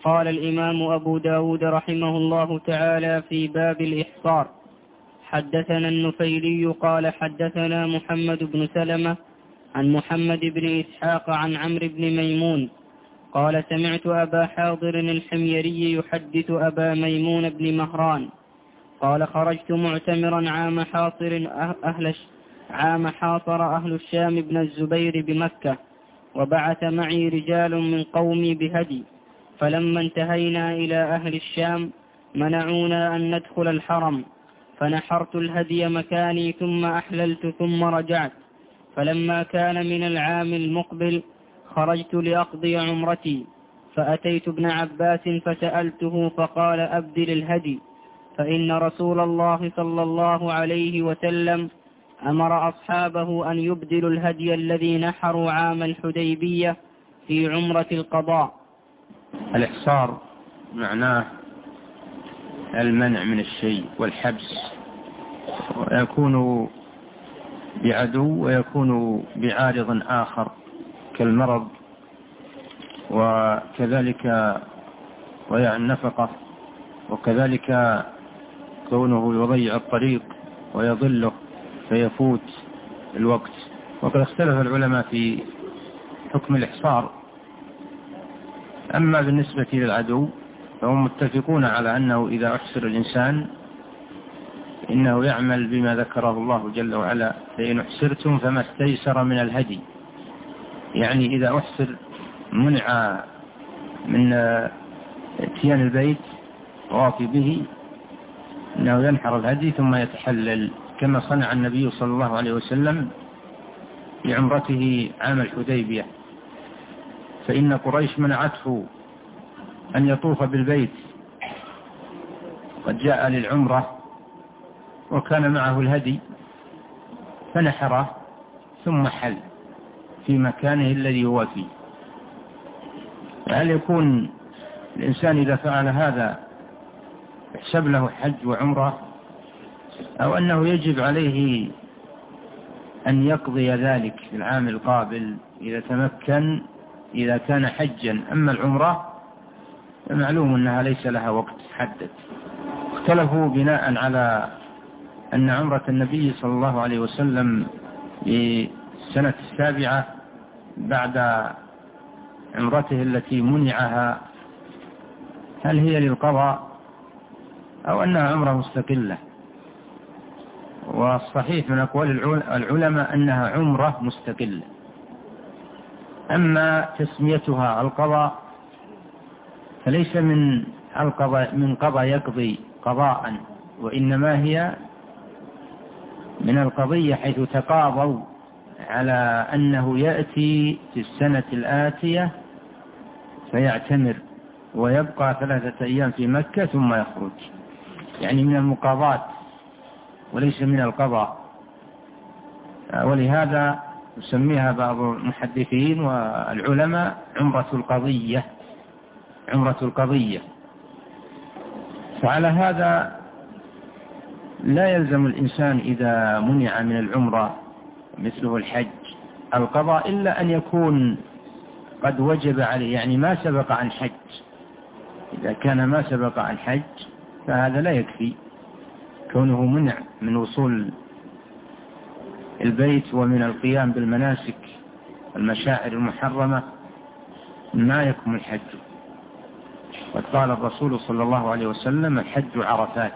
قال الإمام أبو داود رحمه الله تعالى في باب الإحصار: حدثنا النفيلي قال حدثنا محمد بن سلمة عن محمد بن إسحاق عن عمرو بن ميمون قال سمعت أبا حاضر الحميري يحدث أبا ميمون بن مهران قال خرجت معتمرا عام حاصر أهل الشام بن الزبير بمكة، وبعث معي رجال من قومي بهدي، فلما انتهينا إلى أهل الشام منعونا أن ندخل الحرم، فنحرت الهدي مكاني ثم أحللت ثم رجعت. فلما كان من العام المقبل خرجت لأقضي عمرتي، فأتيت ابن عباس فسألته فقال أبدل الهدي، فإن رسول الله صلى الله عليه وسلم أمر أصحابه أن يبدلوا الهدي الذي نحروا عام الحديبية في عمرة القضاء. الإحصار معناه المنع من الشيء والحبس، ويكون بعدو ويكون بعارض آخر كالمرض وكذلك ضياع النفقة، وكذلك كونه يضيع الطريق ويضله فيفوت الوقت. وقد اختلف العلماء في حكم الإحصار. أما بالنسبة للعدو فهم متفقون على أنه إذا أحصر الإنسان إنه يعمل بما ذكره الله جل وعلا: فإن أحصرتم فما استيسر من الهدي. يعني إذا أحصر منع من اتيان البيت وافي به، إنه ينحر الهدي ثم يتحلل، كما صنع النبي صلى الله عليه وسلم بعمرته عام الحديبية، فإن قريش منعته أن يطوف بالبيت، قد جاء للعمرة وكان معه الهدي فنحره ثم حل في مكانه الذي هو فيه. هل يكون الإنسان إذا فعل هذا يحسب له حج وعمرة، أو أنه يجب عليه أن يقضي ذلك في العام القابل إذا تمكن، إذا كان حجا؟ أما العمرة فمعلوم أنها ليس لها وقت حدد. اختلفوا بناء على أن عمرة النبي صلى الله عليه وسلم في السنة 7 بعد عمرته التي منعها، هل هي للقضاء أو أنها عمرة مستقلة؟ والصحيح من أقوال العلماء أنها عمرة مستقلة. أما تسميتها القضاء فليس من قضى يقضي قضاء، وإنما هي من القضية حيث تقاضوا على أنه يأتي في السنة الآتية فيعتمر ويبقى 3 أيام في مكة ثم يخرج، يعني من المقاضاة وليس من القضاء. ولهذا يسميها بعض المحدثين والعلماء عمرة القضية. فعلى هذا لا يلزم الإنسان إذا منع من العمرة مثله الحج القضاء، إلا أن يكون قد وجب عليه، يعني ما سبق عن حج. إذا كان ما سبق عن حج فهذا لا يكفي، كونه منع من وصول البيت ومن القيام بالمناسك والمشاعر المحرمة ما يكمل الحج. وقد قال الرسول صلى الله عليه وسلم: الحج عرفات،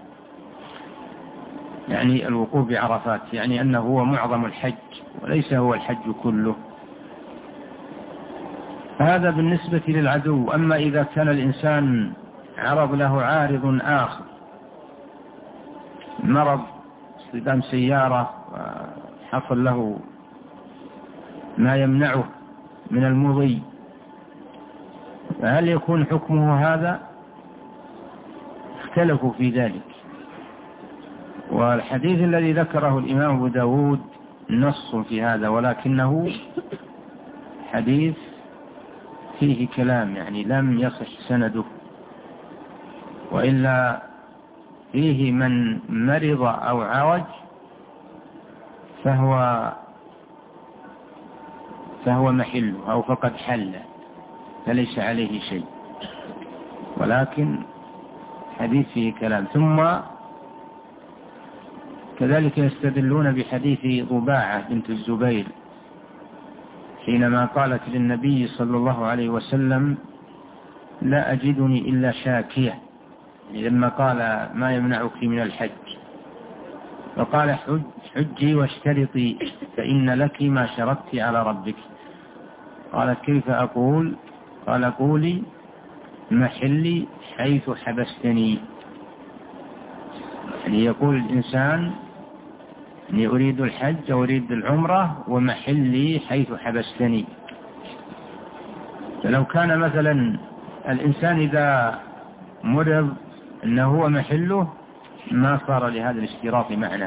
يعني الوقوف بعرفات، يعني أنه هو معظم الحج وليس هو الحج كله. هذا بالنسبة للعدو. أما إذا كان الإنسان عرض له عارض آخر، مرض، اصطدام سيارة، وحصل له ما يمنعه من المضي، فهل يكون حكمه هذا؟ اختلفوا في ذلك. والحديث الذي ذكره الإمام أبو داود نص في هذا، ولكنه حديث فيه كلام، يعني لم يصح سنده، وإلا فيه من مرض أو عوج فهو محل أو فقد حل فليس عليه شيء. ولكن حديث فيه كلام. ثم كذلك يستدلون بحديث ضباعة بنت الزبير حينما قالت للنبي صلى الله عليه وسلم: لا أجدني إلا شاكية، لما قال: ما يمنعك من الحج؟ فقال: حجي واشترطي فإن لك ما شرطت على ربك. قالت: كيف أقول؟ قال: قولي: محلي حيث حبستني. يعني يقول الإنسان: أني أريد الحج أو أريد العمرة ومحلي حيث حبستني. فلو كان مثلا الإنسان إذا مرض أنه هو محله ما صار لهذا الاشتراط معنى.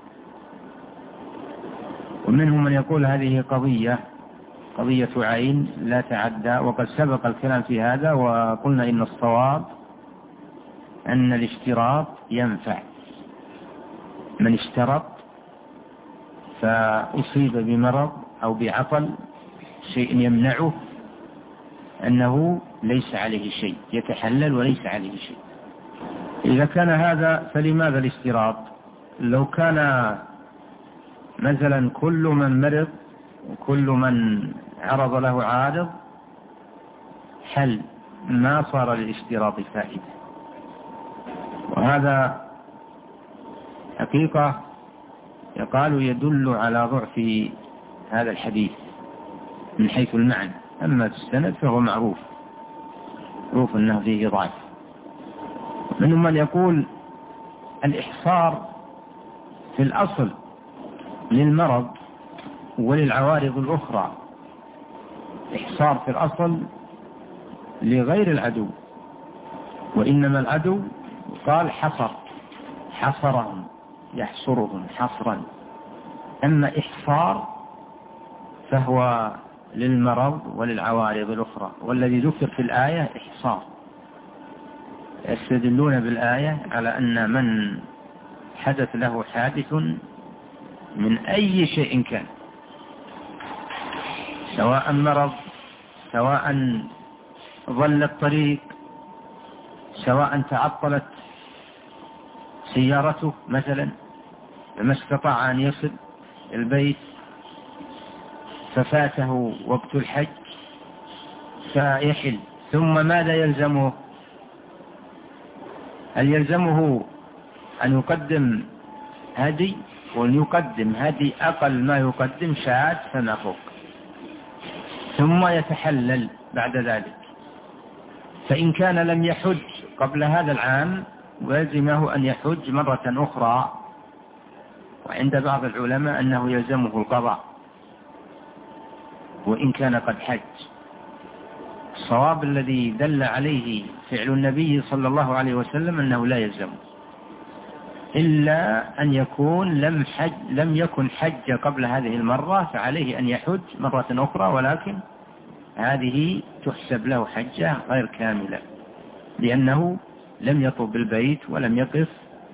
ومنهم من يقول هذه قضية عين لا تعدى، وقد سبق الكلام في هذا وقلنا إن الصواب أن الاشتراط ينفع. من اشترط فأصيب بمرض أو بعطل شيء يمنعه أنه ليس عليه شيء، يتحلل وليس عليه شيء. إذا كان هذا فلماذا الاشتراط؟ لو كان مثلا كل من مرض وكل من عرض له عارض حل، ما صار للاشتراط فائدة. وهذا حقيقة يقال يدل على ضعف هذا الحديث من حيث المعنى، أما في السند فهو معروف أنه فيه ضعف. منهم من يقول الإحصار في الأصل للمرض وللعوارض الأخرى، إحصار في الأصل لغير العدو، وإنما العدو قال حصرهم يحصرهم حصرا، أما إحصار فهو للمرض وللعوارض الأخرى، والذي ذكر في الآية إحصار. يستدلون بالآية على أن من حدث له حادث من أي شيء كان، سواء مرض، سواء ضل الطريق، سواء تعطلت سيارته مثلا فما استطاع أن يصل البيت ففاته وقت الحج فيحل، ثم ماذا يلزمه؟ هل يلزمه أن يقدم هدي؟ وأن يقدم هدي أقل ما يقدم شاة فما فوق، ثم يتحلل بعد ذلك. فإن كان لم يحج قبل هذا العام ويلزمه أن يحج مرة أخرى، وعند بعض العلماء أنه يلزمه القضاء وإن كان قد حج. الصواب الذي دل عليه فعل النبي صلى الله عليه وسلم أنه لا يلزمه، إلا أن يكون لم يكن حج قبل هذه المرة، فعليه أن يحج مرة أخرى، ولكن هذه تحسب له حجة غير كاملة لأنه لم يطب بالبيت ولم يقف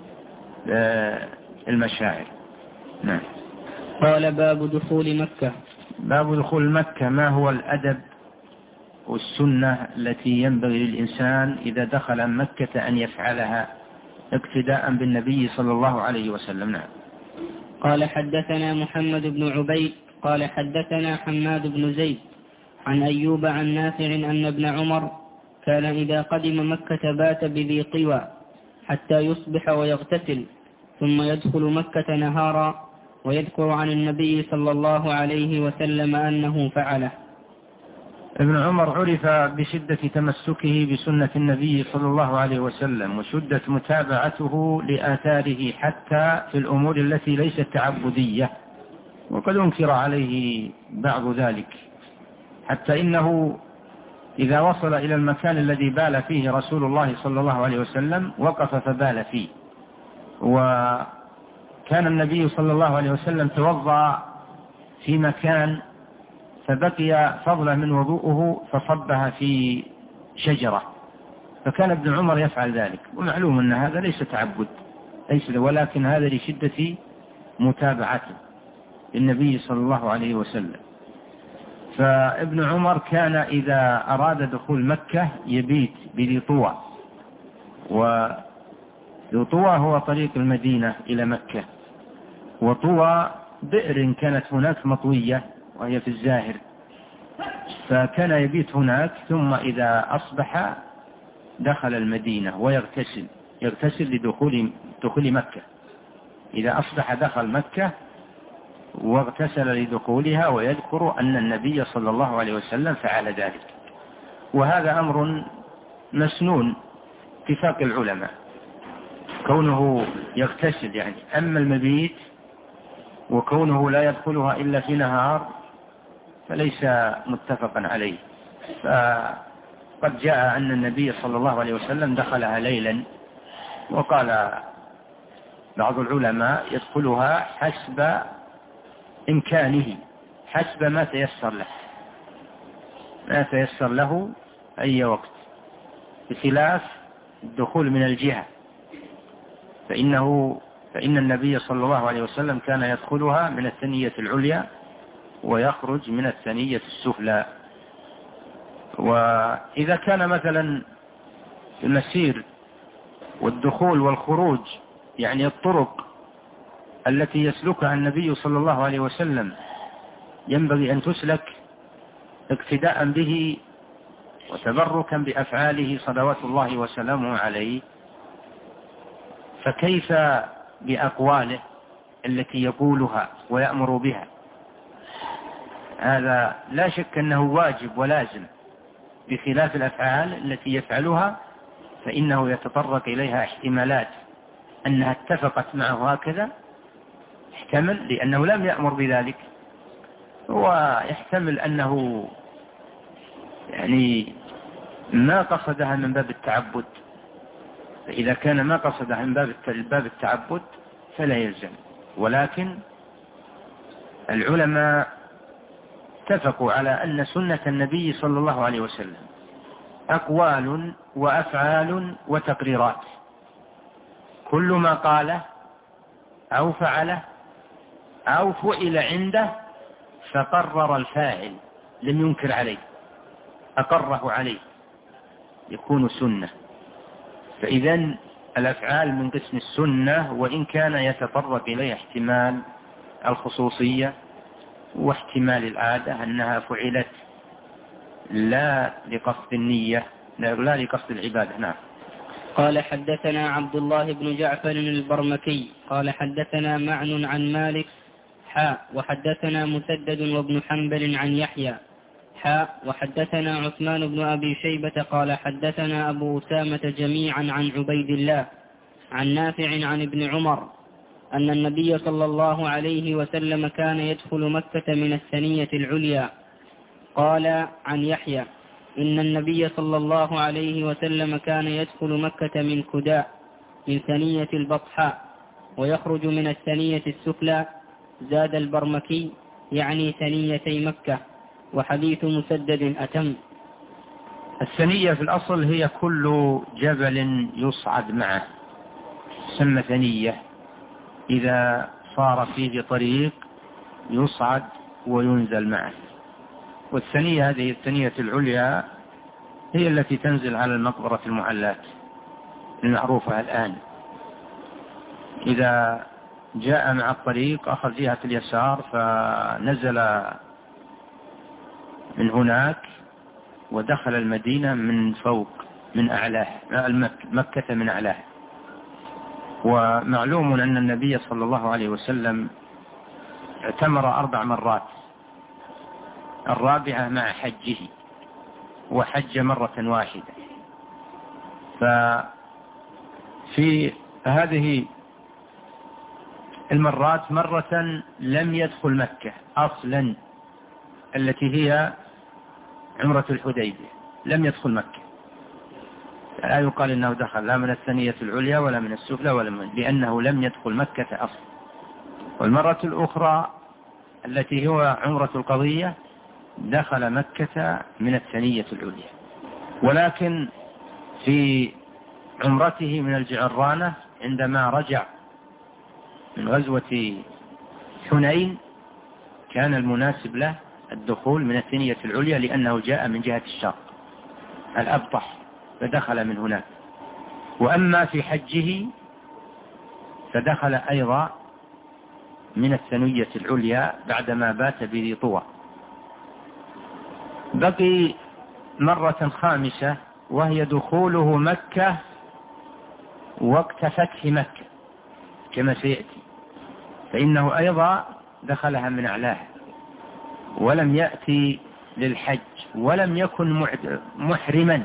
المشاعر. نعم. قال: باب دخول مكة. باب دخول مكة. ما هو الأدب والسنة التي ينبغي للإنسان إذا دخل مكة أن يفعلها اقتداء بالنبي صلى الله عليه وسلم؟ نعم. قال: حدثنا محمد بن عبيد قال: حدثنا حماد بن زيد عن أيوب عن نافع أن ابن عمر كان إذا قدم مكة بات بذي طوى حتى يصبح ويغتسل، ثم يدخل مكة نهارا، ويذكر عن النبي صلى الله عليه وسلم أنه فعله. ابن عمر عرف بشدة تمسكه بسنة النبي صلى الله عليه وسلم وشدة متابعته لآثاره حتى في الأمور التي ليست تعبدية، وقد أنكر عليه بعض ذلك، حتى إنه إذا وصل إلى المكان الذي بال فيه رسول الله صلى الله عليه وسلم وقف فبال فيه. وكان النبي صلى الله عليه وسلم توضأ في مكان فبقي فضلا من وضوءه فصبها في شجرة، فكان ابن عمر يفعل ذلك، ومعلوم أن هذا ليس تعبد ولكن هذا لشدة متابعته للنبي صلى الله عليه وسلم. فابن عمر كان إذا أراد دخول مكة يبيت بذي طوى، وذي طوى هو طريق المدينة إلى مكة، وطوى بئر كانت هناك مطوية وهي في الزاهر، فكان يبيت هناك، ثم إذا أصبح دخل المدينة يغتسل لدخول مكة. إذا أصبح دخل مكة واغتسل لدخولها، ويذكر أن النبي صلى الله عليه وسلم فعل ذلك. وهذا أمر مسنون اتفاق العلماء كونه يغتسل يعني. أما المبيت وكونه لا يدخلها إلا في نهار فليس متفقا عليه. فقد جاء أن النبي صلى الله عليه وسلم دخلها ليلا، وقال بعض العلماء يدخلها حسب إمكانه، حسب ما تيسر له أي وقت، بخلاف الدخول من الجهة، فإن النبي صلى الله عليه وسلم كان يدخلها من الثنية العليا ويخرج من الثنية السفلى. وإذا كان مثلا المسير والدخول والخروج يعني الطرق التي يسلكها النبي صلى الله عليه وسلم ينبغي أن تسلك اقتداء به وتبركا بأفعاله صلوات الله وسلامه عليه، فكيف بأقواله التي يقولها ويأمر بها؟ هذا لا شك أنه واجب ولازم، بخلاف الأفعال التي يفعلها فإنه يتطرق إليها احتمالات أنها اتفقت معه هكذا، يحتمل لأنه لم يأمر بذلك، ويحتمل أنه يعني ما قصدها من باب التعبد، فإذا كان ما قصدها من باب التعبد فلا يلزم. ولكن العلماء اتفقوا على أن سنة النبي صلى الله عليه وسلم أقوال وأفعال وتقريرات، كل ما قاله أو فعله أو فعل عنده فقرر الفاعل، لم ينكر عليه، أقره عليه، يكون سنة. فإذن الأفعال من قسم السنة، وإن كان يتطرق إليه احتمال الخصوصية واحتمال العادة أنها فعلت لا لقصد النية، لا لقصد العبادة. نعم. قال حدثنا عبد الله بن جعفر البرمكي قال حدثنا معن عن مالك وحدثنا مسدد وابن حنبل عن يحيى وحدثنا عثمان بن أبي شيبة قال حدثنا أبو أسامة جميعا عن عبيد الله عن نافع عن ابن عمر أن النبي صلى الله عليه وسلم كان يدخل مكة من الثنية العليا. قال عن يحيى إن النبي صلى الله عليه وسلم كان يدخل مكة من كداء من ثنية البطحاء ويخرج من الثنية السفلى. زاد البرمكي يعني ثنيتي مكة، وحديث مسدد أتم. الثنية في الأصل هي كل جبل يصعد معه سمى ثنية، إذا صار فيه طريق يصعد وينزل معه. والثنية هذه الثنية العليا هي التي تنزل على المقبرة المعلات المعروفة الآن، إذا جاء مع الطريق أخذ جهة اليسار فنزل من هناك ودخل المدينة من فوق من أعلاه، مكة من أعلاه. ومعلوم أن النبي صلى الله عليه وسلم اعتمر 4 مرات، الرابعة مع حجه، وحج مرة واحدة. ففي هذه المرات مرة لم يدخل مكة أصلا، التي هي عمرة الحديبية، لم يدخل مكة، لا يقال إنه دخل لا من الثنية العليا ولا من السفلى لأنه لم يدخل مكة أصلا. والمرة الأخرى التي هو عمرة القضية دخل مكة من الثنية العليا. ولكن في عمرته من الجعرانة عندما رجع من غزوة حنين كان المناسب له الدخول من الثنية العليا لأنه جاء من جهة الشرق الأبطح فدخل من هناك. وأما في حجه فدخل أيضا من الثنية العليا بعدما بات بذي طوى. بقي مرة خامسة وهي دخوله مكة وقت فتح مكة كما سيأتي، فإنه أيضا دخلها من أعلاها ولم يأتي للحج ولم يكن محرما،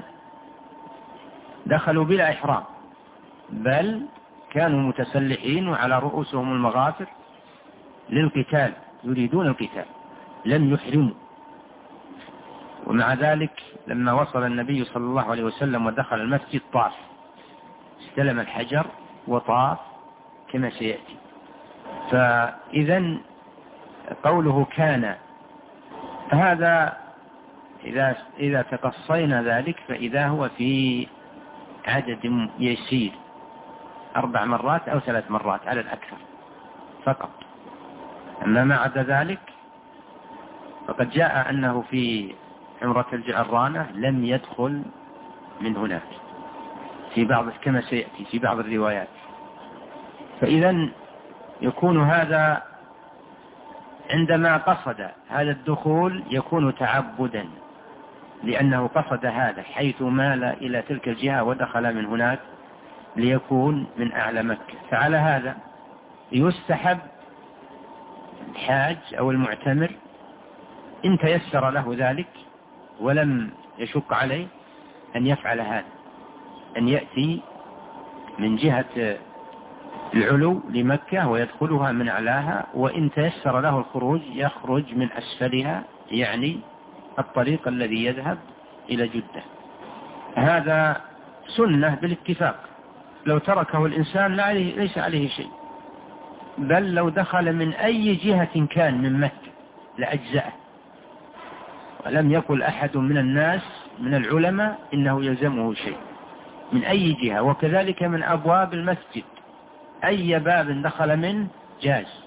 دخلوا بلا إحرام بل كانوا متسلحين وعلى رؤوسهم المغافر للقتال يريدون القتال لم يحرموا. ومع ذلك لما وصل النبي صلى الله عليه وسلم ودخل المسجد طاف، استلم الحجر وطاف كما سيأتي. فإذا قوله كان هذا إذا تقصينا ذلك فإذا هو في عدد يسير 4 مرات أو 3 مرات على الأكثر فقط. أما ما عدا ذلك فقد جاء أنه في عمرة الجعرانة لم يدخل من هناك في بعض كما سيأتي في بعض الروايات. فإذا يكون هذا عندما قصد هذا الدخول يكون تعبدا لأنه قصد هذا حيث مال إلى تلك الجهة ودخل من هناك ليكون من أعلى مكة. فعلى هذا يستحب الحاج أو المعتمر إن تيسر له ذلك ولم يشق عليه أن يفعل هذا، أن يأتي من جهة العلو لمكة ويدخلها من أعلاها، وإن تيسر له الخروج يخرج من أسفلها يعني الطريق الذي يذهب إلى جدة. هذا سنة بالاتفاق، لو تركه الإنسان ليس عليه شيء، بل لو دخل من أي جهة كان من مكة لأجزأه. ولم يقل أحد من الناس من العلماء إنه يلزمه شيء من أي جهة، وكذلك من أبواب المسجد أي باب دخل منه جاز.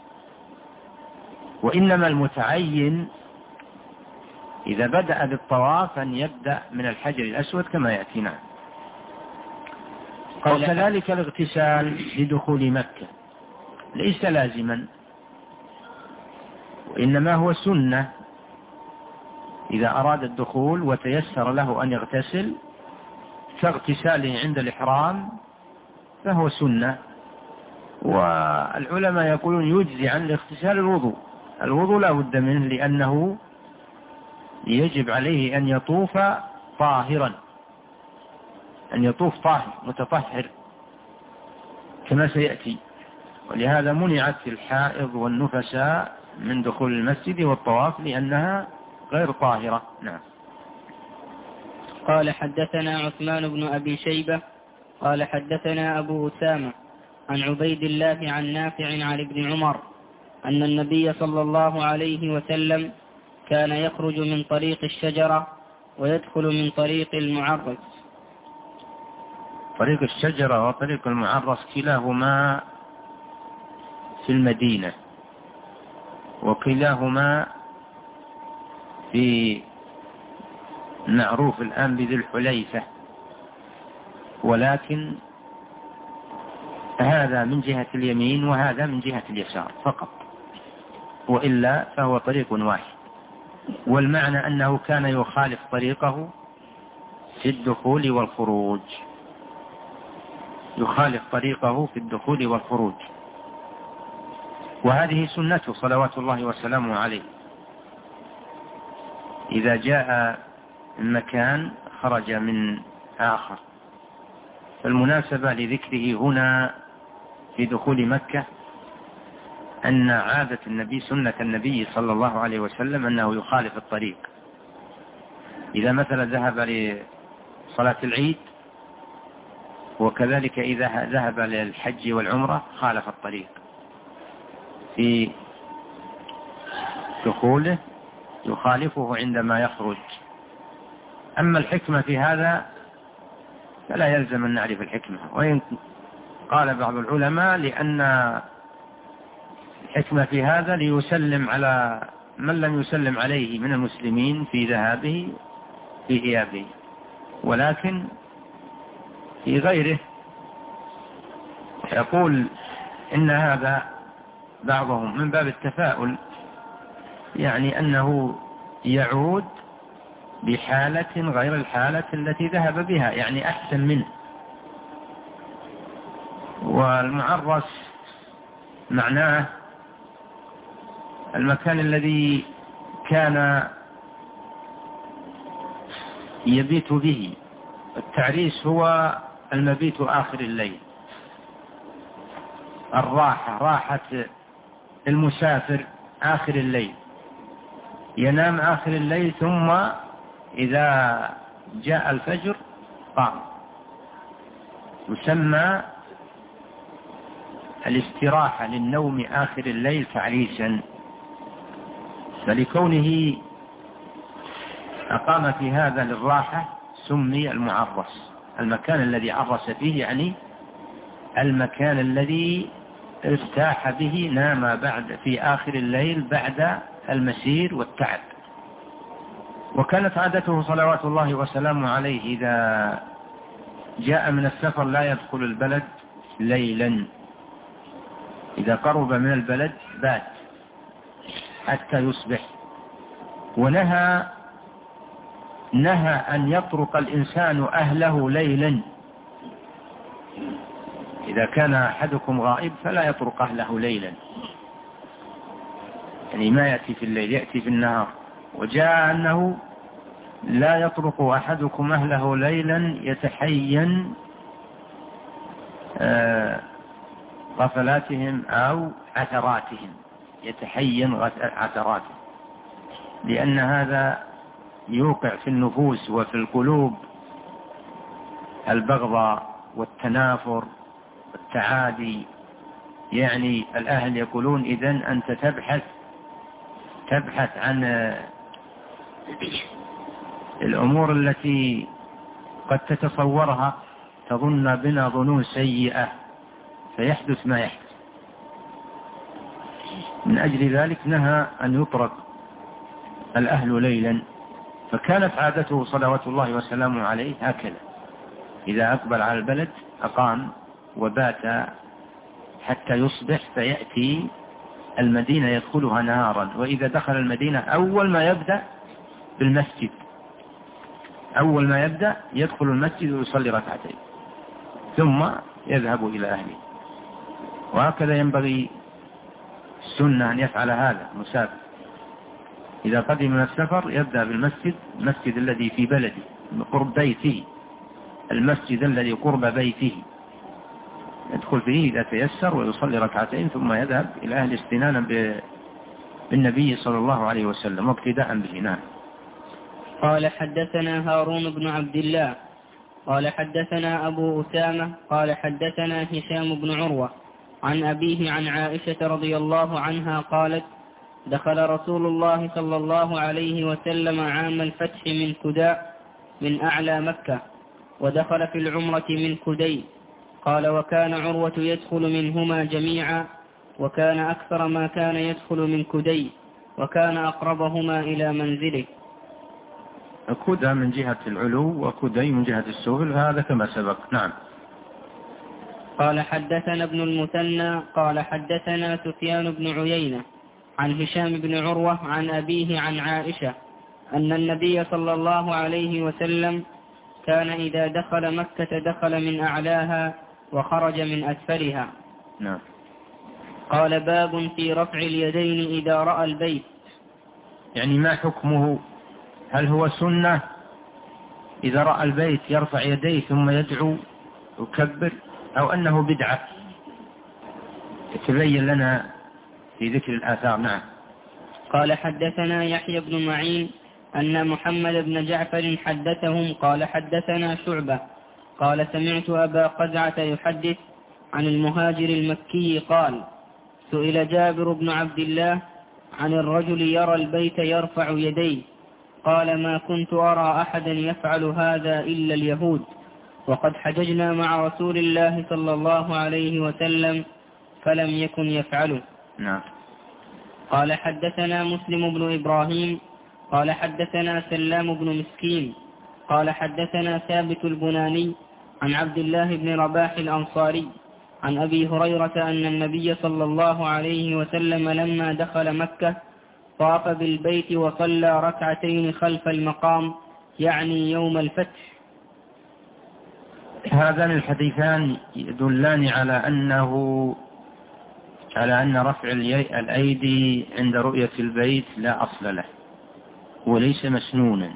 وإنما المتعين إذا بدأ بالطواف أن يبدأ من الحجر الأسود كما يأتينا. وكذلك الاغتسال لدخول مكة ليس لازما، وإنما هو سنة إذا أراد الدخول وتيسر له أن يغتسل كاغتساله عند الإحرام فهو سنة. والعلماء يقولون يجزي عن الاغتسال الوضوء لا بد منه، لأنه يجب عليه أن يطوف طاهرا، أن يطوف طاهر متطهر كما سيأتي. ولهذا منعت الحائض والنفساء من دخول المسجد والطواف لأنها غير طاهرة. نعم. قال حدثنا عثمان بن أبي شيبة قال حدثنا أبو أسامة عن عبيد الله عن نافع عن ابن عمر أن النبي صلى الله عليه وسلم كان يخرج من طريق الشجرة ويدخل من طريق المعرس. طريق الشجرة وطريق المعرس كلاهما في المدينة، وكلاهما في معروف الآن بذي الحليفة، ولكن هذا من جهة اليمين وهذا من جهة اليسار فقط، وإلا فهو طريق واحد. والمعنى أنه كان يخالف طريقه في الدخول والخروج، يخالف طريقه في الدخول والخروج، وهذه سنته صلوات الله وسلامه عليه. إذا جاء المكان خرج من آخر. فالمناسبة لذكره هنا في دخول مكة أن عادة النبي سنة النبي صلى الله عليه وسلم أنه يخالف الطريق. إذا مثلا ذهب لصلاة العيد وكذلك إذا ذهب للحج والعمرة خالف الطريق في دخوله، يخالفه عندما يخرج. أما الحكمة في هذا فلا يلزم أن نعرف الحكمة، وإن قال بعض العلماء لأن الحكمة في هذا ليسلم على من لم يسلم عليه من المسلمين في ذهابه في إيابه، ولكن في غيره يقول إن هذا بعضهم من باب التفاؤل، يعني أنه يعود بحالة غير الحالة التي ذهب بها، يعني أحسن منه. والمعرس معناه المكان الذي كان يبيت به. التعريس هو المبيت آخر الليل، الراحة، راحة المسافر آخر الليل، ينام آخر الليل ثم إذا جاء الفجر قام. يسمى الاستراحة للنوم آخر الليل تعريسا، فلكونه أقام في هذا للراحة سمي المعرس. المكان الذي عرس فيه يعني المكان الذي ارتاح به، نام بعد في آخر الليل بعد المسير والتعب. وكانت عادته صلوات الله وسلامه عليه إذا جاء من السفر لا يدخل البلد ليلا، إذا قرب من البلد بات حتى يصبح. ونهى أن يطرق الإنسان أهله ليلا، إذا كان أحدكم غائب فلا يطرق أهله ليلا، يعني ما يأتي في الليل، يأتي في النهار. وجاء أنه لا يطرق أحدكم أهله ليلا يتحين غفلاتهم أو عثراتهم، يتحين عثراتهم، لأن هذا يوقع في النفوس وفي القلوب البغضاء والتنافر والتعادي. يعني الأهل يقولون إذن أنت تبحث عن الأمور التي قد تتصورها، تظن بنا ظنون سيئة فيحدث ما يحدث. من أجل ذلك نهى أن يطرق الأهل ليلا. فكانت عادته صلوات الله وسلامه عليه هكذا، إذا أقبل على البلد أقام وبات حتى يصبح، فيأتي المدينة يدخلها نهارا. وإذا دخل المدينة أول ما يبدأ بالمسجد، أول ما يبدأ يدخل المسجد ويصلي ركعتين ثم يذهب إلى أهله. وهكذا ينبغي السنة أن يفعل هذا المسافر، إذا قدم من السفر يبدأ بالمسجد، المسجد الذي في بلده قرب بيته، المسجد الذي قرب بيته يدخل فيه إذا تيسر ويصلي ركعتين ثم يذهب إلى أهل استنانا بالنبي صلى الله عليه وسلم واقتداء به. نعم. قال حدثنا هارون بن عبد الله قال حدثنا أبو أسامة قال حدثنا هشام بن عروة عن أبيه عن عائشة رضي الله عنها قالت: دخل رسول الله صلى الله عليه وسلم عام الفتح من كداء من أعلى مكة، ودخل في العمرة من كدي. قال: وكان عروة يدخل منهما جميعا، وكان أكثر ما كان يدخل من كدي، وكان أقربهما إلى منزله. كدى من جهة العلو وكدي من جهة السفل، هذا كما سبق. نعم. قال حدثنا ابن المثنى قال حدثنا سفيان بن عيينة عن هشام بن عروة عن أبيه عن عائشة أن النبي صلى الله عليه وسلم كان إذا دخل مكة دخل من أعلاها وخرج من أسفلها. نعم. قال: باب في رفع اليدين إذا رأى البيت. يعني ما حكمه؟ هل هو سنة إذا رأى البيت يرفع يديه ثم يدعو ويكبر، أو أنه بدعة؟ يتبين لنا في ذكر الآثار. نعم. قال حدثنا يحيى بن معين أن محمد بن جعفر حدثهم قال حدثنا شعبة قال: سمعت أبا قزعة يحدث عن المهاجر المكي قال: سئل جابر بن عبد الله عن الرجل يرى البيت يرفع يديه، قال: ما كنت أرى أحدا يفعل هذا إلا اليهود، وقد حججنا مع رسول الله صلى الله عليه وسلم فلم يكن يفعله. نعم. قال حدثنا مسلم بن إبراهيم قال حدثنا سلام بن مسكين قال حدثنا ثابت البناني عن عبد الله بن رباح الأنصاري عن أبي هريرة أن النبي صلى الله عليه وسلم لما دخل مكة طاف بالبيت وصلى ركعتين خلف المقام يعني يوم الفتح. هذان الحديثان يدلان على أن رفع الأيدي عند رؤية البيت لا أصل له وليس مسنونا،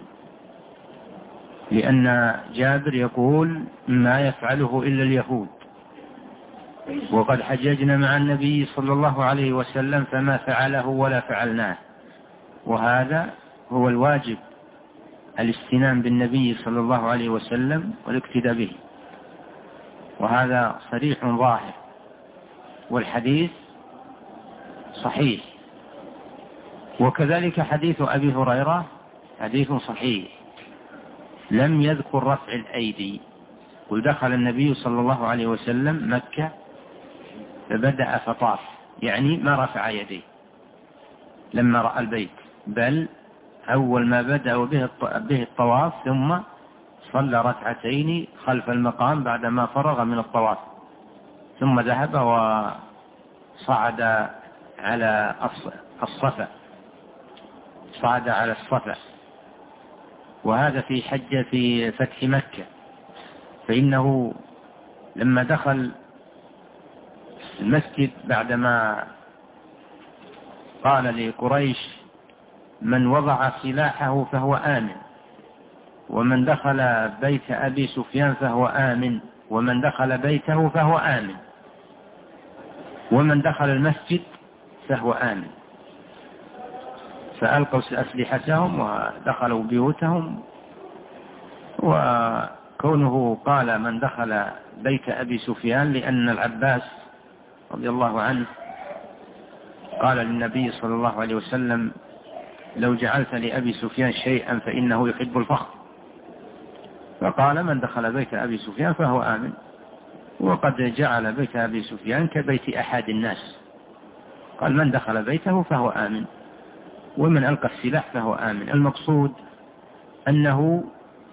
لأن جابر يقول ما يفعله إلا اليهود، وقد حججنا مع النبي صلى الله عليه وسلم فما فعله ولا فعلناه، وهذا هو الواجب، الاستنان بالنبي صلى الله عليه وسلم والاقتداء به، وهذا صريح ظاهر، والحديث صحيح. وكذلك حديث أبي هريرة حديث صحيح لم يذكر رفع الأيدي، ودخل النبي صلى الله عليه وسلم مكة فبدأ فطاف، يعني ما رفع يديه لما رأى البيت، بل أول ما بدأ به الطواف ثم صلى ركعتين خلف المقام بعدما فرغ من الطواف، ثم ذهب وصعد على الصفا، صعد على الصفا. وهذا في فتح مكة، فإنه لما دخل المسجد بعدما قال لقريش من وضع سلاحه فهو آمن، ومن دخل بيت أبي سفيان فهو آمن، ومن دخل بيته فهو آمن، ومن دخل المسجد فهو آمن، فألقوا أسلحتهم ودخلوا بيوتهم. وكونه قال من دخل بيت أبي سفيان لأن العباس رضي الله عنه قال للنبي صلى الله عليه وسلم لو جعلت لأبي سفيان شيئا فإنه يحب الفخر، فقال من دخل بيت أبي سفيان فهو آمن، وقد جعل بيت أبي سفيان كبيت أحد الناس، قال من دخل بيته فهو آمن، ومن ألقى السلاح فهو آمن. المقصود أنه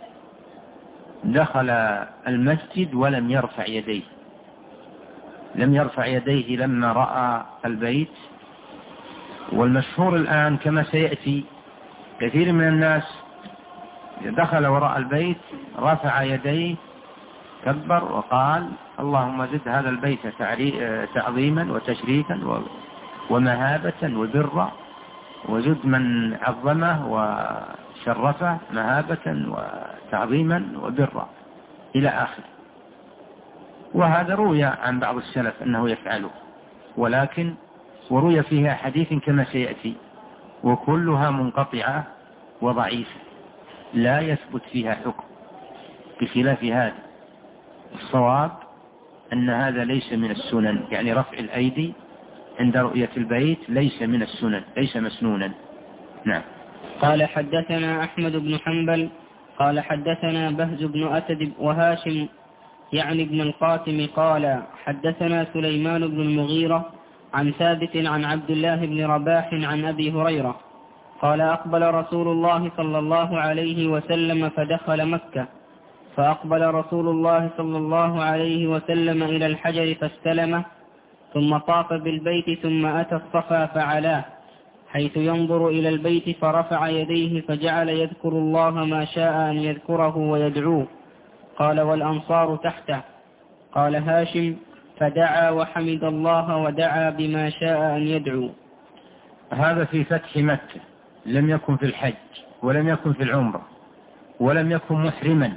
دخل المسجد ولم يرفع يديه، لم يرفع يديه لما رأى البيت. والمشهور الآن كما سيأتي كثير من الناس دخل وراء البيت رفع يديه كبر وقال اللهم زد هذا البيت تعظيما وتشريفا ومهابة وبرا، وزد من عظمه وشرفه مهابة وتعظيما وبرا إلى آخر. وهذا روي عن بعض السلف أنه يفعله، ولكن وروي فيها حديث كما سيأتي، وكلها منقطعة وضعيفة لا يثبت فيها حكم، بخلاف هذا. الصواب أن هذا ليس من السنن، يعني رفع الأيدي عند رؤية البيت ليس من السنن، ليس مسنونا. نعم. قال حدثنا أحمد بن حنبل قال حدثنا بهز بن أسد وهاشم يعني ابن القاسم قال حدثنا سليمان بن المغيرة عن ثابت عن عبد الله بن رباح عن أبي هريرة قال أقبل رسول الله صلى الله عليه وسلم فدخل مكة، فأقبل رسول الله صلى الله عليه وسلم إلى الحجر فاستلمه، ثم طاف بالبيت ثم أتى الصفا فعلاه حيث ينظر إلى البيت، فرفع يديه فجعل يذكر الله ما شاء أن يذكره ويدعوه. قال والأنصار تحته. قال هاشم فدعا وحمد الله ودعا بما شاء أن يدعو. هذا في فتح مكة، لم يكن في الحج ولم يكن في العمرة ولم يكن محرما،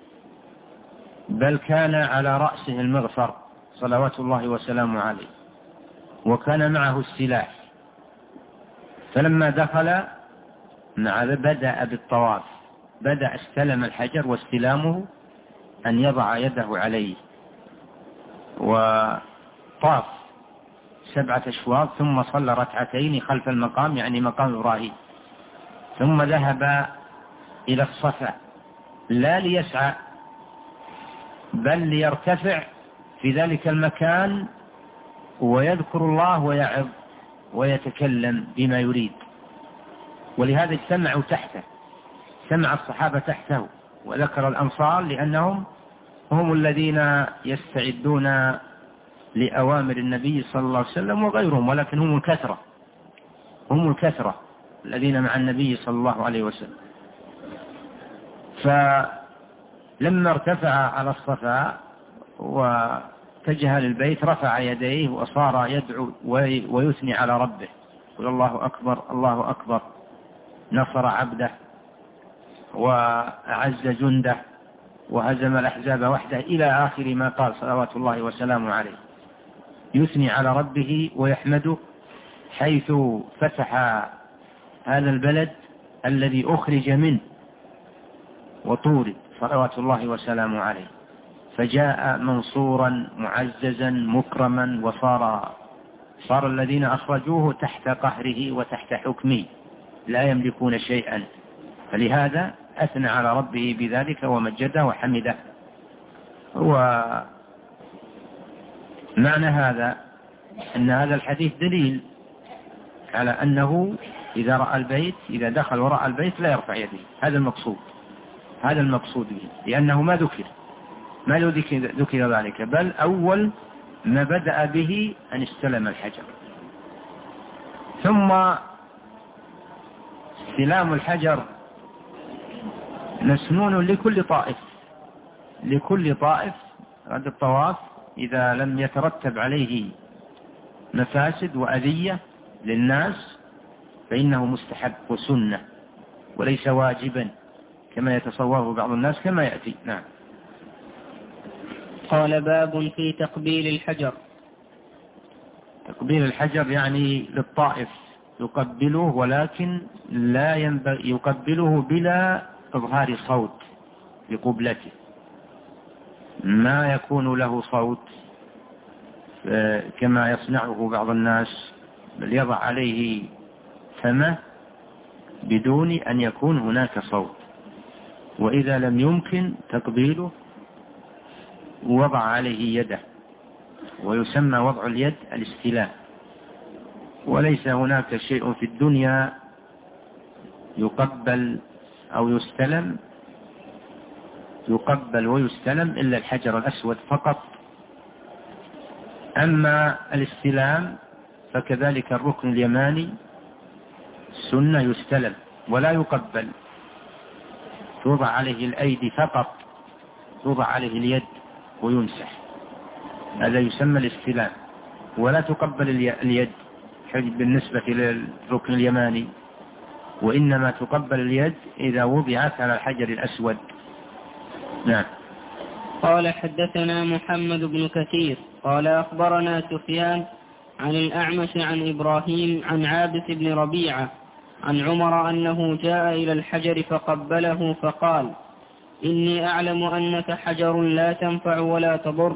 بل كان على رأسه المغفر صلوات الله وسلامه عليه، وكان معه السلاح. فلما دخل بدأ بالطواف، بدأ استلم الحجر، واستلامه أن يضع يده عليه، وطاف 7 أشواط، ثم صلى ركعتين خلف المقام يعني مقام إبراهيم، ثم ذهب إلى الصفا لا ليسعى بل ليرتفع في ذلك المكان ويذكر الله ويعظ ويتكلم بما يريد، ولهذا اجتمعوا تحته، سمع الصحابة تحته. وذكر الأنصار لأنهم هم الذين يستعدون لأوامر النبي صلى الله عليه وسلم وغيرهم، ولكن هم الكثرة الذين مع النبي صلى الله عليه وسلم. فلما ارتفع على الصفا واتجه للبيت رفع يديه وصار يدعو ويثني على ربه، يقول الله أكبر الله أكبر، نصر عبده وأعز جنده وهزم الأحزاب وحده، إلى آخر ما قال صلوات الله وسلامه عليه، يثني على ربه ويحمده، حيث فتح هذا البلد الذي أخرج منه وطورد صلوات الله وسلامه عليه، فجاء منصورا معززا مكرما، صار الذين أخرجوه تحت قهره وتحت حكمه لا يملكون شيئا، فلهذا أثنى على ربه بذلك ومجده وحمده. ومعنى هذا أن هذا الحديث دليل على أنه إذا رأى البيت، إذا دخل ورأى البيت لا يرفع يده، هذا المقصود به، لأنه ما ذكر ذلك، بل أول ما بدأ به أن استلم الحجر. ثم استلام الحجر مسنون لكل طائف بعد الطواف، إذا لم يترتب عليه مفاسد وأذية للناس فإنه مستحب وسنة وليس واجبا كما يتصوره بعض الناس كما يأتي. نعم. قال باب في تقبيل الحجر. تقبيل الحجر يعني للطائف يقبله، ولكن لا ينبغي يقبله بلا إظهار صوت بقبلته، ما يكون له صوت كما يصنعه بعض الناس، بل يضع عليه فمه بدون أن يكون هناك صوت. وإذا لم يمكن تقبيله وضع عليه يده، ويسمى وضع اليد الاستلام. وليس هناك شيء في الدنيا يقبل ويستلم إلا الحجر الأسود فقط. أما الاستلام فكذلك الركن اليماني سنة يستلم ولا يقبل، توضع عليه الأيدي فقط، توضع عليه اليد ويمسح، هذا يسمى الاستلام، ولا تقبل اليد بالنسبة للركن اليماني، وإنما تقبل اليد إذا وضعت على الحجر الأسود. نعم. قال حدثنا محمد بن كثير قال أخبرنا سفيان عن الأعمش عن إبراهيم عن عابس بن ربيعة عن عمر أنه جاء إلى الحجر فقبله فقال: إني أعلم أنك حجر لا تنفع ولا تضر،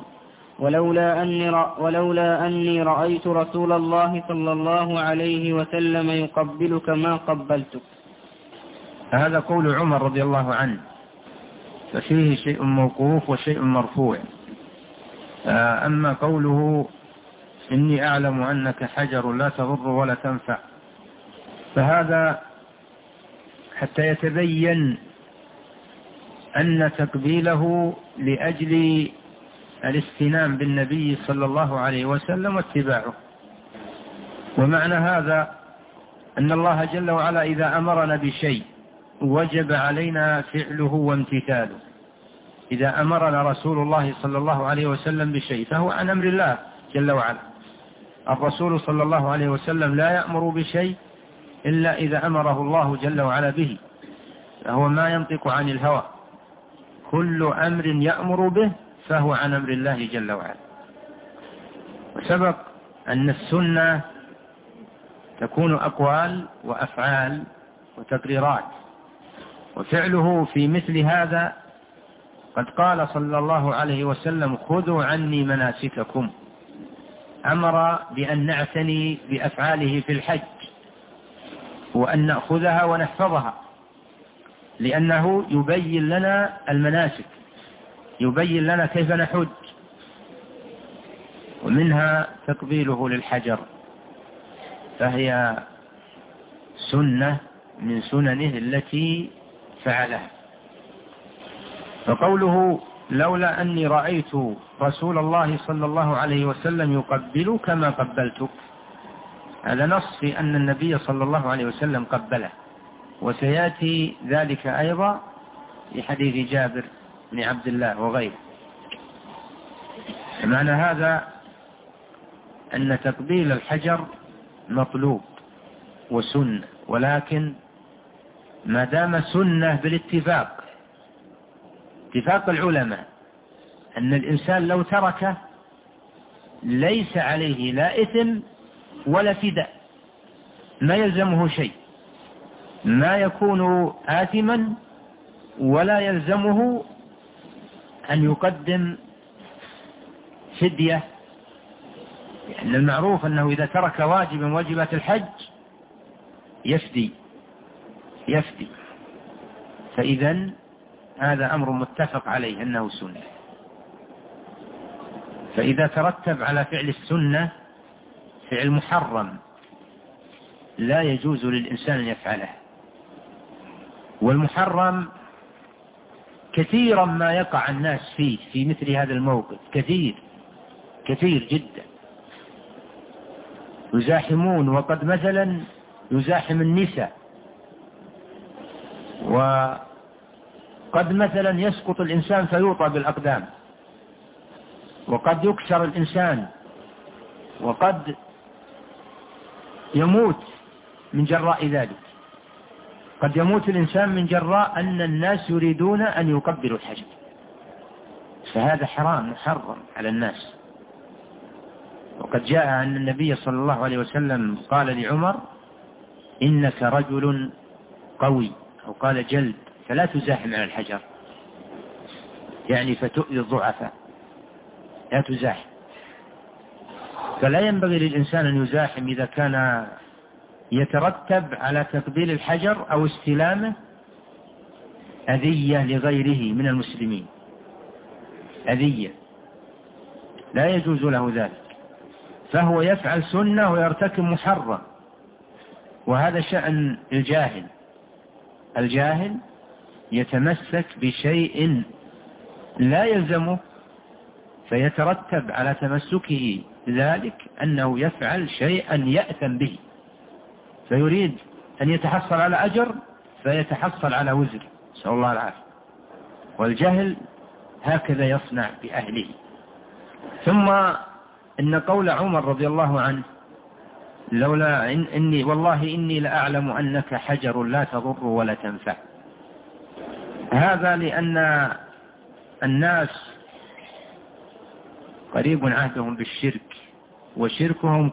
ولولا أني رأيت رسول الله صلى الله عليه وسلم يقبلك ما قبلتك. هذا قول عمر رضي الله عنه، ففيه شيء موقوف وشيء مرفوع. أما قوله إني أعلم أنك حجر لا تضر ولا تنفع، فهذا حتى يتبين أن تقبيله لأجل الاستنام بالنبي صلى الله عليه وسلم واتباعه. ومعنى هذا أن الله جل وعلا إذا أمرنا بشيء وجب علينا فعله وامتثاله. إذا أمرنا رسول الله صلى الله عليه وسلم بشيء فهو عن أمر الله جل وعلا. الرسول صلى الله عليه وسلم لا يأمر بشيء إلا إذا أمره الله جل وعلا به، فهو ما ينطق عن الهوى، كل أمر يأمر به فهو عن أمر الله جل وعلا. وسبق أن السنة تكون أقوال وأفعال وتقريرات، وفعله في مثل هذا قد قال صلى الله عليه وسلم: خذوا عني مناسككم. أمر بأن نعتني بأفعاله في الحج وأن نأخذها ونحفظها، لأنه يبين لنا المناسك، يبين لنا كيف نحج، ومنها تقبيله للحجر. فهي سنة من سننه التي فعلها. فقوله لولا أني رأيت رسول الله صلى الله عليه وسلم يقبلك ما قبلتك، هذا نص في أن النبي صلى الله عليه وسلم قبله، وسيأتي ذلك أيضا في حديث جابر بن عبد الله وغيره. معنى هذا أن تقبيل الحجر مطلوب وسنة، ولكن ما دام سنة بالاتفاق، اتفاق العلماء أن الإنسان لو تركه ليس عليه لا إثم ولا فداء، ما يلزمه شيء، ما يكون آثما ولا يلزمه أن يقدم فدية. لأن المعروف أنه إذا ترك واجب من واجبات الحج يفدي، فإذا هذا أمر متفق عليه أنه سنة. فإذا ترتب على فعل السنة فعل محرم لا يجوز للإنسان أن يفعله. والمحرم كثيرا ما يقع الناس فيه في مثل هذا الموقف، كثير جدا، يزاحمون، وقد مثلا يزاحم النساء، وقد مثلا يسقط الإنسان فيوطى بالأقدام، وقد يكسر الإنسان، وقد يموت من جراء ذلك. قد يموت الإنسان من جراء أن الناس يريدون أن يقبلوا الحجر، فهذا حرام محرم على الناس. وقد جاء أن النبي صلى الله عليه وسلم قال لعمر: إنك رجل قوي، أو قال جلد، فلا تزاحم على الحجر، يعني فتؤذي الضعفاء، لا تزاحم. فلا ينبغي للإنسان أن يزاحم إذا كان يترتب على تقبيل الحجر أو استلامه أذية لغيره من المسلمين، أذية، لا يجوز له ذلك، فهو يفعل سنة ويرتكب محرم. وهذا شأن الجاهل يتمسك بشيء لا يلزمه، فيترتب على تمسكه ذلك أنه يفعل شيئا يأثم به، فيريد أن يتحصل على أجر فيتحصل على وزر، نسأل الله العافية. والجهل هكذا يصنع بأهله. ثم إن قول عمر رضي الله عنه: لولا إني والله إني لأعلم أنك حجر لا تضر ولا تنفع، هذا لأن الناس قريب عهدهم بالشرك، وشركهم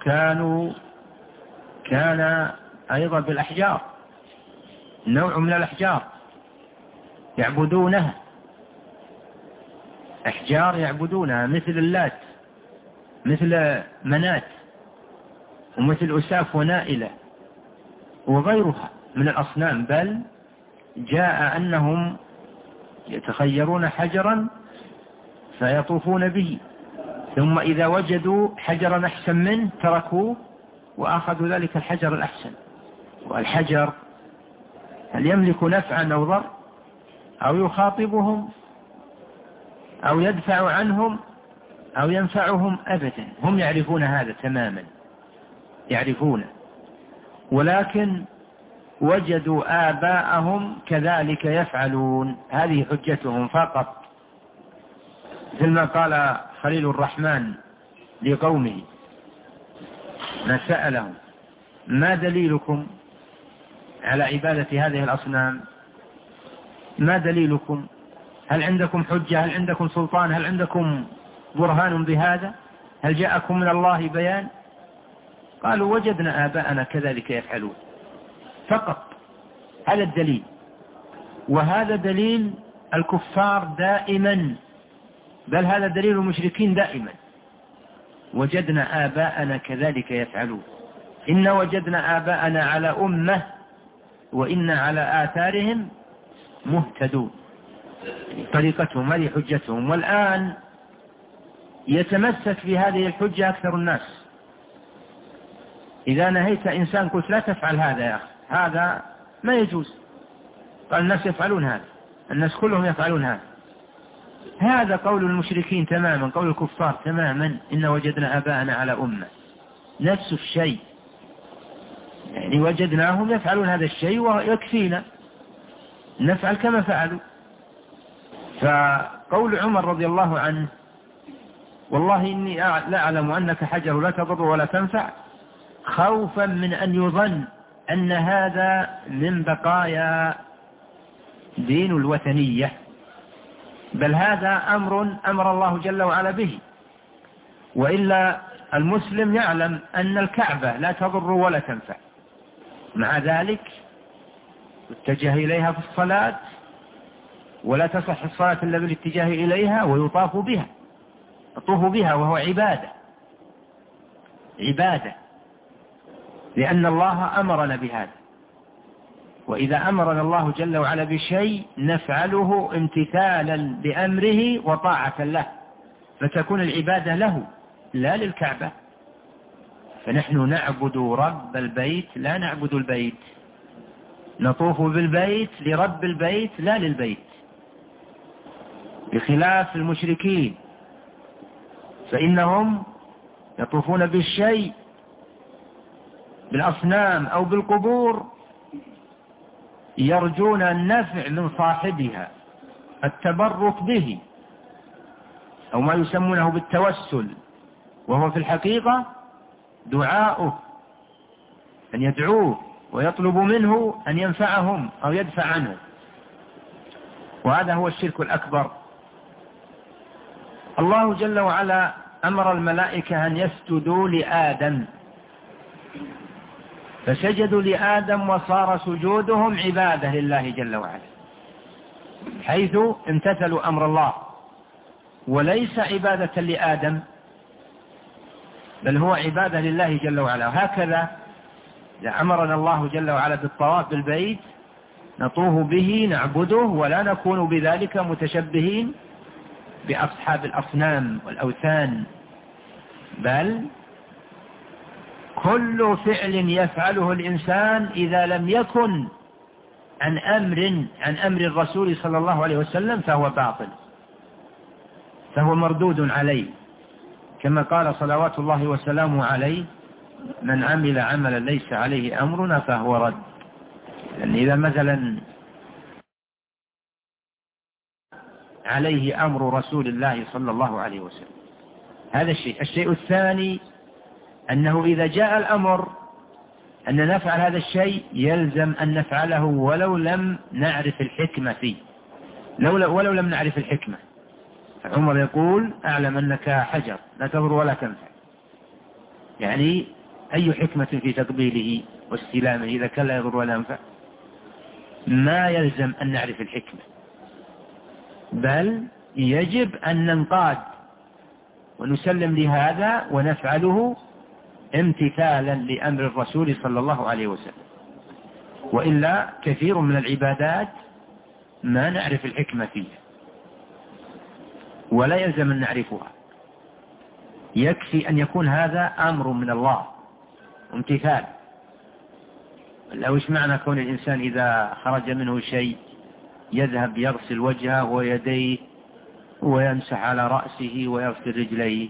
كان أيضا بالأحجار، نوع من الأحجار يعبدونها، أحجار يعبدونها، مثل اللات، مثل منات، ومثل أساف ونائلة وغيرها من الأصنام. بل جاء أنهم يتخيرون حجرا فيطوفون به، ثم إذا وجدوا حجرا أحسن منه تركوه وأخذوا ذلك الحجر الأحسن. والحجر هل يملك نفعا أو ضر، أو يخاطبهم، أو يدفع عنهم، أو ينفعهم؟ أبدا، هم يعرفون هذا تماما، يعرفونه، ولكن وجدوا آباءهم كذلك يفعلون، هذه حجتهم فقط. مثل ما قال خليل الرحمن لقومه ما سألهم: ما دليلكم على عبادة هذه الأصنام؟ ما دليلكم؟ هل عندكم حجة؟ هل عندكم سلطان؟ هل عندكم برهان بهذا؟ هل جاءكم من الله بيان؟ قالوا: وجدنا آباءنا كذلك يفعلون، فقط، هذا الدليل. وهذا دليل الكفار دائما، بل هذا دليل المشركين دائما: وجدنا آباءنا كذلك يفعلون. إن وجدنا آباءنا على أمة وإنا على آثارهم مهتدون، طريقتهم، هذه حجتهم. والآن يتمسك بهذه الحجة أكثر الناس، إذا نهيت إنسان قلت لا تفعل هذا يا أخي، هذا ما يجوز، قال الناس يفعلون هذا، الناس كلهم يفعلون هذا. هذا قول المشركين تماما، قول الكفار تماما، إن وجدنا آباءنا على أمة، نفس الشيء، يعني وجدناهم يفعلون هذا الشيء ويكفينا نفعل كما فعلوا. فقول عمر رضي الله عنه والله إني لا أعلم أنك حجر لا تضر ولا تنفع، خوفا من أن يظن أن هذا من بقايا دين الوثنية، بل هذا أمر الله جل وعلا به، وإلا المسلم يعلم أن الكعبة لا تضر ولا تنفع، مع ذلك يتجه إليها في الصلاة، ولا تصح الصلاة إلا بالاتجاه إليها، ويطاف بها، يطوف بها وهو عبادة، لأن الله أمرنا بهذا، وإذا أمرنا الله جل وعلا بشيء نفعله امتثالا بأمره وطاعة له، فتكون العبادة له لا للكعبة. فنحن نعبد رب البيت لا نعبد البيت، نطوف بالبيت لرب البيت لا للبيت، بخلاف المشركين فإنهم يطوفون بالشيء، بالأصنام أو بالقبور، يرجون النفع من صاحبها، التبرك به، أو ما يسمونه بالتوسل، وهو في الحقيقة دعاؤه، أن يدعوه ويطلب منه أن ينفعهم أو يدفع عنه، وهذا هو الشرك الأكبر. الله جل وعلا أمر الملائكة أن يسجدوا لآدم، فسجدوا لآدم وصار سجودهم عبادة لله جل وعلا، حيث امتثلوا أمر الله، وليس عبادة لآدم بل هو عبادة لله جل وعلا. وهكذا إذا أمرنا الله جل وعلا بالطواف بالبيت نطوف به نعبده، ولا نكون بذلك متشبهين بأصحاب الأصنام والأوثان، بل كل فعل يفعله الإنسان إذا لم يكن عن أمر الرسول صلى الله عليه وسلم فهو باطل، فهو مردود عليه، كما قال صلوات الله وسلامه عليه: من عمل عملا ليس عليه أمرنا فهو رد. يعني إذا مثلا عليه أمر رسول الله صلى الله عليه وسلم، هذا الشيء الثاني أنه إذا جاء الأمر أن نفعل هذا الشيء يلزم أن نفعله ولو لم نعرف الحكمة فيه، ولو لم نعرف الحكمة. عمر يقول: أعلم أنك حجر لا تضر ولا تنفع، يعني أي حكمة في تقبيله واستلامه إذا كان لا يضر ولا ينفع؟ ما يلزم أن نعرف الحكمة، بل يجب أن ننقاد ونسلم لهذا ونفعله امتثالا لأمر الرسول صلى الله عليه وسلم. وإلا كثير من العبادات ما نعرف الحكمة فيها ولا يلزم أن نعرفها، يكفي أن يكون هذا أمر من الله امتثال. لو إيش معنى كون الإنسان إذا خرج منه شيء يذهب يغسل وجهه ويديه ويمسح على رأسه ويغسل رجليه؟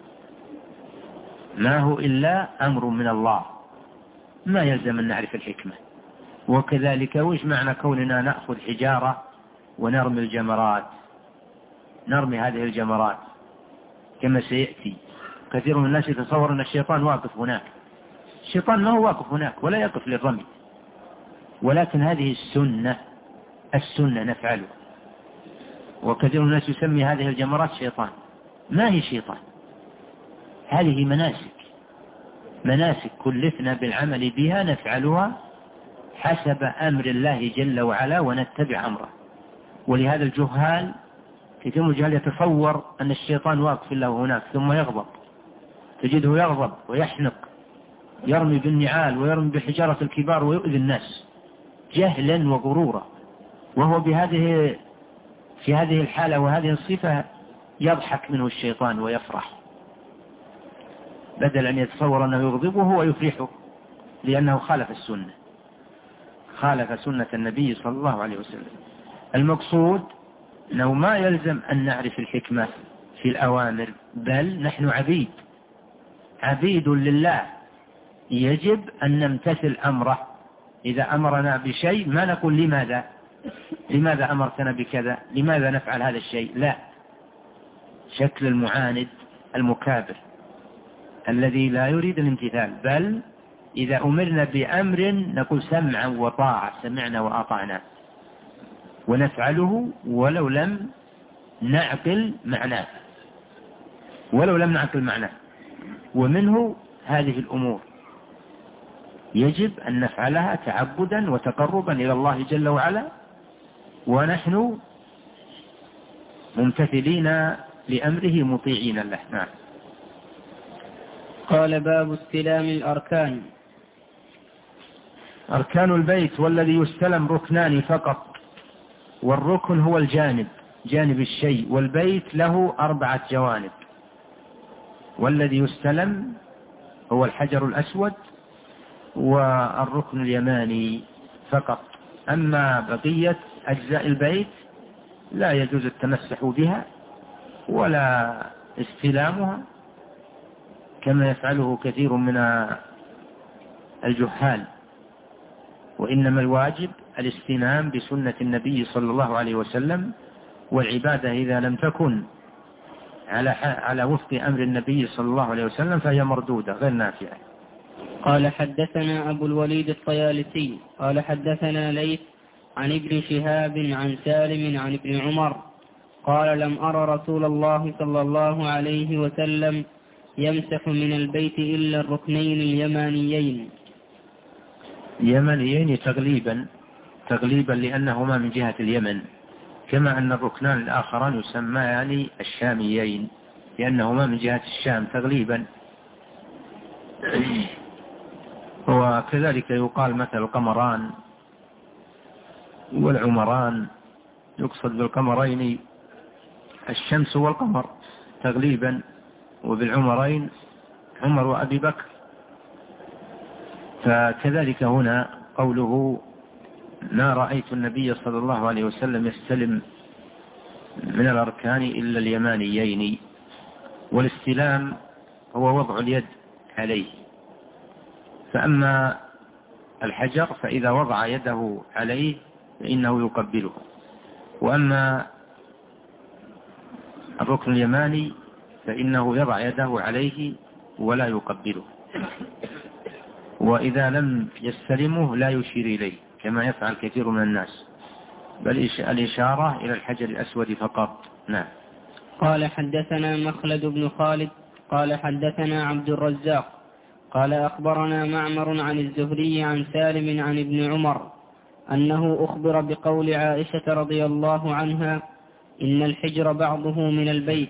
ما هو إلا أمر من الله، ما يلزم أن نعرف الحكمة. وكذلك وإيش معنى كوننا نأخذ حجارة ونرمي الجمرات، نرمي هذه الجمرات كما سيأتي. كثير من الناس يتصور أن الشيطان واقف هناك، الشيطان ما هو واقف هناك ولا يقف للرمي، ولكن هذه السنة نفعله. وكثير من الناس يسمي هذه الجمرات شيطان، ما هي شيطان، هذه مناسك كلفنا بالعمل بها نفعلها حسب أمر الله جل وعلا ونتبع أمره. ولهذا الجهال، كثير من الجهال يتصور أن الشيطان واقف له هناك ثم يغضب، تجده يغضب ويحنق، يرمي بالنعال ويرمي بالحجارة الكبار ويؤذي الناس جهلا وغرورا، وهو في هذه الحالة وهذه الصفة يضحك منه الشيطان ويفرح، بدل أن يتصور أنه يغضبه ويفرحه. لأنه خالف السنة، خالف سنة النبي صلى الله عليه وسلم. المقصود أنه ما يلزم أن نعرف الحكمة في الأوامر، بل نحن عبيد لله، يجب أن نمتثل أمره. إذا أمرنا بشيء ما نقول لماذا أمرتنا بكذا، لماذا نفعل هذا الشيء، لا، شكل المعاند المكابر الذي لا يريد الامتثال، بل إذا أمرنا بأمر نقول سمعا وطاعة، سمعنا وأطعنا، ونفعله ولو لم نعقل معناه، ومنه هذه الأمور يجب أن نفعلها تعبدا وتقربا إلى الله جل وعلا، ونحن ممتثلين لأمره مطيعين له. نعم. قال: باب استلام الأركان. أركان البيت والذي يستلم ركنان فقط، والركن هو جانب الشيء، والبيت له 4 جوانب، والذي يستلم هو الحجر الأسود والركن اليماني فقط. أما بقية أجزاء البيت لا يجوز التمسح بها ولا استلامها كما يفعله كثير من الجهال، وإنما الواجب الاستلام بسنة النبي صلى الله عليه وسلم، والعبادة إذا لم تكن على وفق أمر النبي صلى الله عليه وسلم فهي مردودة غير نافعة. قال: حدثنا أبو الوليد الطيالسي قال: حدثنا ليث عن ابن شهاب عن سالم عن ابن عمر قال: لم أر رسول الله صلى الله عليه وسلم يمسح من البيت إلا الركنين اليمانيين تغليبا لأنهما من جهة اليمن، كما أن الركنان الآخران يسميان الشاميين لأنهما من جهة الشام تغليبا. وكذلك يقال مثل القمران والعمران، يقصد بالقمرين الشمس والقمر تغليبا، وبالعمرين عمر وأبي بكر. فكذلك هنا قوله: ما رأيت النبي صلى الله عليه وسلم يستلم من الأركان إلا اليمانيين. والاستلام هو وضع اليد عليه، فأما الحجر فإذا وضع يده عليه فإنه يقبله، وأما الركن اليماني فإنه يضع يده عليه ولا يقبله، وإذا لم يستلمه لا يشير إليه كما يفعل كثير من الناس، بل الإشارة إلى الحجر الأسود فقط. نعم. قال: حدثنا مخلد بن خالد قال: حدثنا عبد الرزاق قال: أخبرنا معمر عن الزهري عن سالم عن ابن عمر أنه أخبر بقول عائشة رضي الله عنها: إن الحجر بعضه من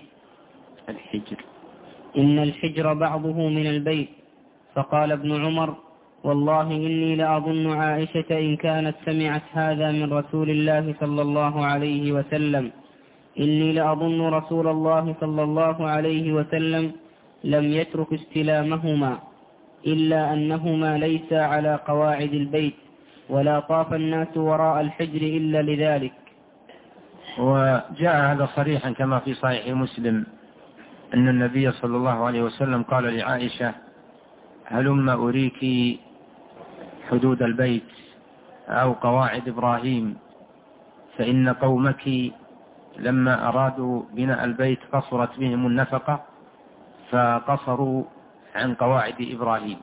البيت. فقال ابن عمر: والله إني لأظن عائشة إن كانت سمعت هذا من رسول الله صلى الله عليه وسلم، إني لأظن رسول الله صلى الله عليه وسلم لم يترك استلامهما، إلا أنهما ليس على قواعد البيت، ولا طاف الناس وراء الحجر إلا لذلك. وجاء هذا صريحا كما في صحيح مسلم أن النبي صلى الله عليه وسلم قال لعائشة: هلم أريك حدود البيت أو قواعد إبراهيم، فإن قومك لما أرادوا بناء البيت قصرت بهم النفقة فقصروا عن قواعد إبراهيم،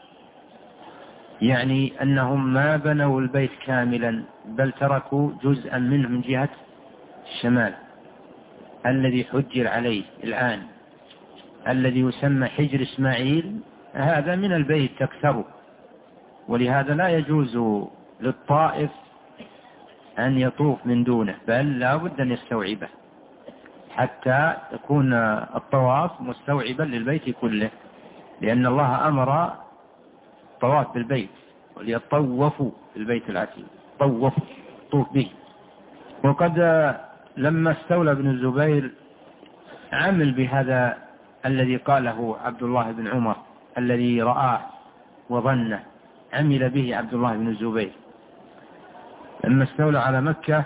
يعني أنهم ما بنوا البيت كاملا بل تركوا جزءا منه من جهة الشمال الذي حجر عليه الآن، الذي يسمى حجر إسماعيل، هذا من البيت تكثره، ولهذا لا يجوز للطائف أن يطوف من دونه، بل لا بد أن يستوعبه حتى يكون الطواف مستوعبا للبيت كله، لأن الله أمر الطواف بالبيت: وليطوفوا بالبيت العتيق، طوف به. وقد لما استولى ابن الزبير عمل بهذا الذي قاله عبد الله بن عمر الذي رآه وظنه عمل به عبد الله بن الزبير لما استولى على مكة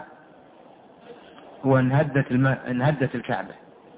وانهدت الكعبة،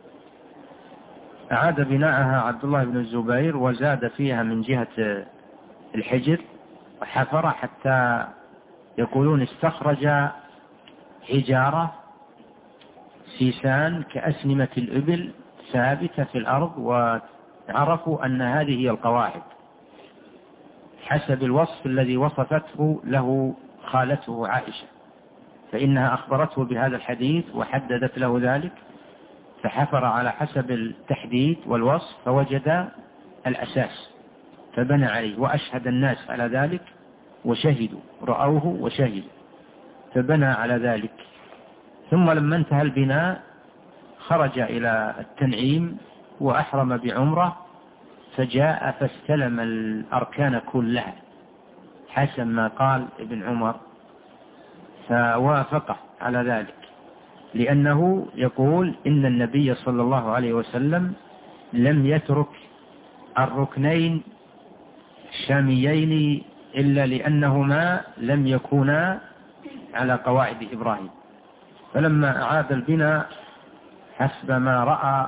أعاد بناءها عبد الله بن الزبير وزاد فيها من جهة الحجر وحفر حتى يقولون استخرج حجارة سيسان كأسنمة الإبل ثابتة في الأرض، وعرفوا أن هذه هي القواعد حسب الوصف الذي وصفته له خالته عائشة، فإنها أخبرته بهذا الحديث وحددت له ذلك، فحفر على حسب التحديد والوصف فوجد الأساس فبنى عليه، وأشهد الناس على ذلك وشهدوا، رأوه وشهدوا، فبنى على ذلك. ثم لما انتهى البناء خرج إلى التنعيم وأحرم بعمرة، فجاء فاستلم الأركان كلها حسب ما قال ابن عمر، فوافقه على ذلك، لأنه يقول إن النبي صلى الله عليه وسلم لم يترك الركنين الشاميين إلا لأنهما لم يكونا على قواعد إبراهيم. فلما أعاد البناء حسب ما رأى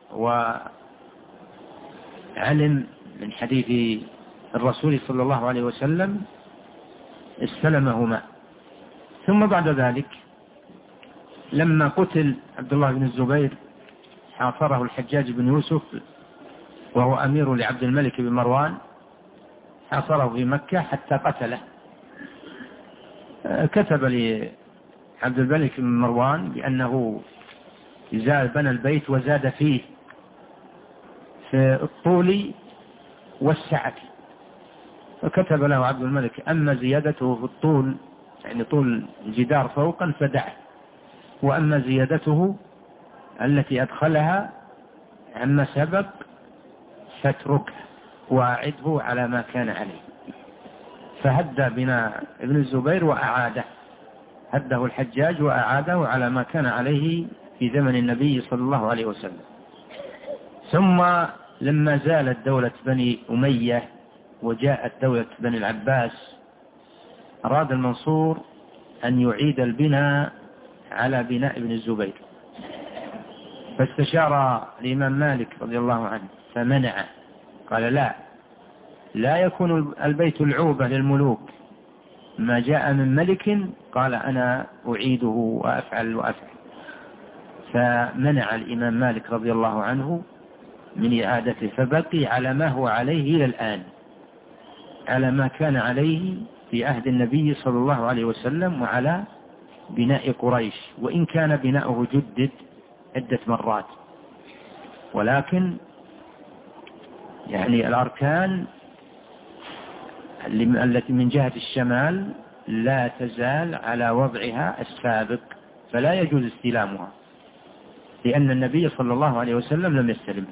وعلم من حديث الرسول صلى الله عليه وسلم استلمهما. ثم بعد ذلك لما قتل عبد الله بن الزبير حاصره الحجاج بن يوسف وهو أمير لعبد الملك بن مروان، حاصره في مكة حتى قتله. كتب لعبد الملك بن مروان بأنه بنى البيت وزاد فيه في الطول والسعة، فكتب له عبد الملك أما زيادته في الطول يعني طول الجدار فوقا فدعه، وأما زيادته التي أدخلها عما سبق فاتركه وأعده على ما كان عليه. فهدى بناء ابن الزبير وأعاده، هده الحجاج وأعاده على ما كان عليه في زمن النبي صلى الله عليه وسلم. ثم لما زالت دولة بني أمية وجاءت دولة بني العباس، أراد المنصور أن يعيد البناء على بناء ابن الزبير، فاستشار الإمام مالك رضي الله عنه فمنع، قال لا يكون البيت العوبة للملوك، ما جاء من ملك قال أنا أعيده وأفعل. فمنع الإمام مالك رضي الله عنه من إعادته، فبقي على ما هو عليه إلى الآن، على ما كان عليه في عهد النبي صلى الله عليه وسلم وعلى بناء قريش، وإن كان بناؤه جدد عدة مرات، ولكن يعني الأركان التي من جهة الشمال لا تزال على وضعها السابق، فلا يجوز استلامها لأن النبي صلى الله عليه وسلم لم يستلمها.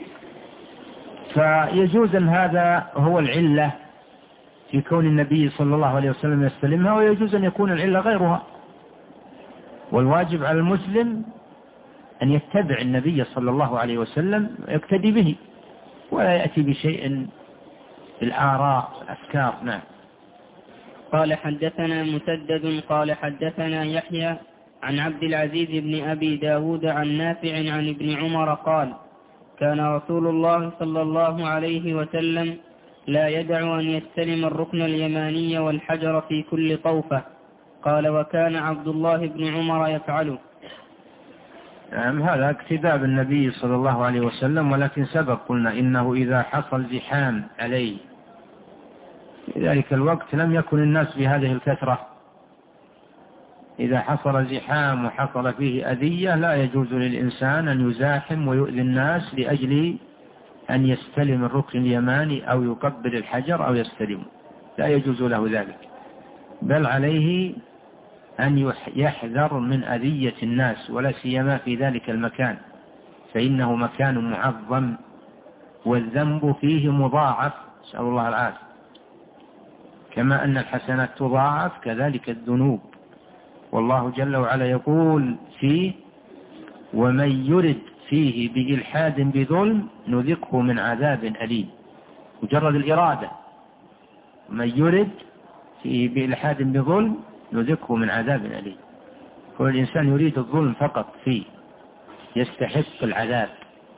فيجوز أن هذا هو العلة في كون النبي صلى الله عليه وسلم يستلمها، ويجوز أن يكون العلة غيرها. والواجب على المسلم أن يتبع النبي صلى الله عليه وسلم ويقتدي به، ولا يأتي بشيء الآراء والأفكار. نعم. قال حدثنا مسدد قال حدثنا يحيى عن عبد العزيز بن أبي داود عن نافع عن ابن عمر قال كان رسول الله صلى الله عليه وسلم لا يدع أن يستلم الركن اليماني والحجر في كل طوفة. قال وكان عبد الله بن عمر يفعله. نعم، هذا اقتداء بالنبي صلى الله عليه وسلم، ولكن سبق قلنا إنه إذا حصل زحام عليه في ذلك الوقت لم يكن الناس بهذه الكثرة. إذا حصل زحام وحصل فيه أذية لا يجوز للإنسان أن يزاحم ويؤذي الناس لأجل أن يستلم الركن اليماني أو يقبل الحجر أو يستلمه، لا يجوز له ذلك، بل عليه أن يحذر من أذية الناس، ولا سيما في ذلك المكان، فإنه مكان معظم والذنب فيه مضاعف، نسأل الله العافية، كما أن الحسنات تضاعف كذلك الذنوب. والله جل وعلا يقول فيه ومن يرد فيه بإلحاد بظلم نذقه من عذاب أليم. مجرد الإرادة من يرد فيه بإلحاد بظلم نذقه من عذاب أليم. كل إنسان يريد الظلم فقط فيه يستحق العذاب،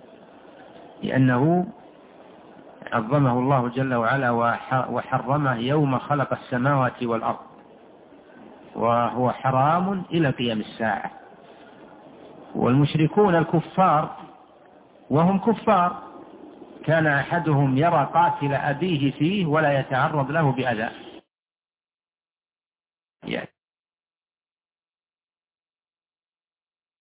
لأنه عظمه الله جل وعلا وحرمه يوم خلق السماوات والأرض، وهو حرام إلى قيام الساعة. والمشركون الكفار وهم كفار كان أحدهم يرى قاتل أبيه فيه ولا يتعرض له بأذى.